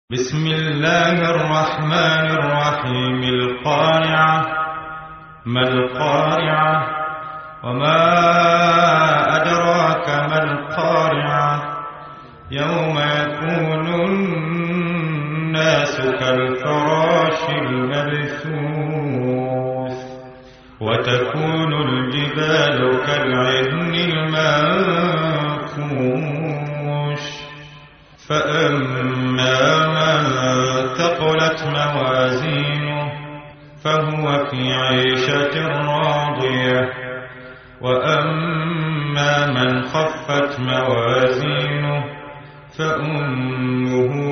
بسم الله الرحمن الرحيم. القارعة. ما القارعة؟ وما أدراك ما القارعة؟ يوم يكون الناس كالفراش المبثوث وتكون الجبال كالعهن المنفوش. فأما من ثقلت موازينه فهو في عيشة راضية، وأما من خفت موازينه فأمه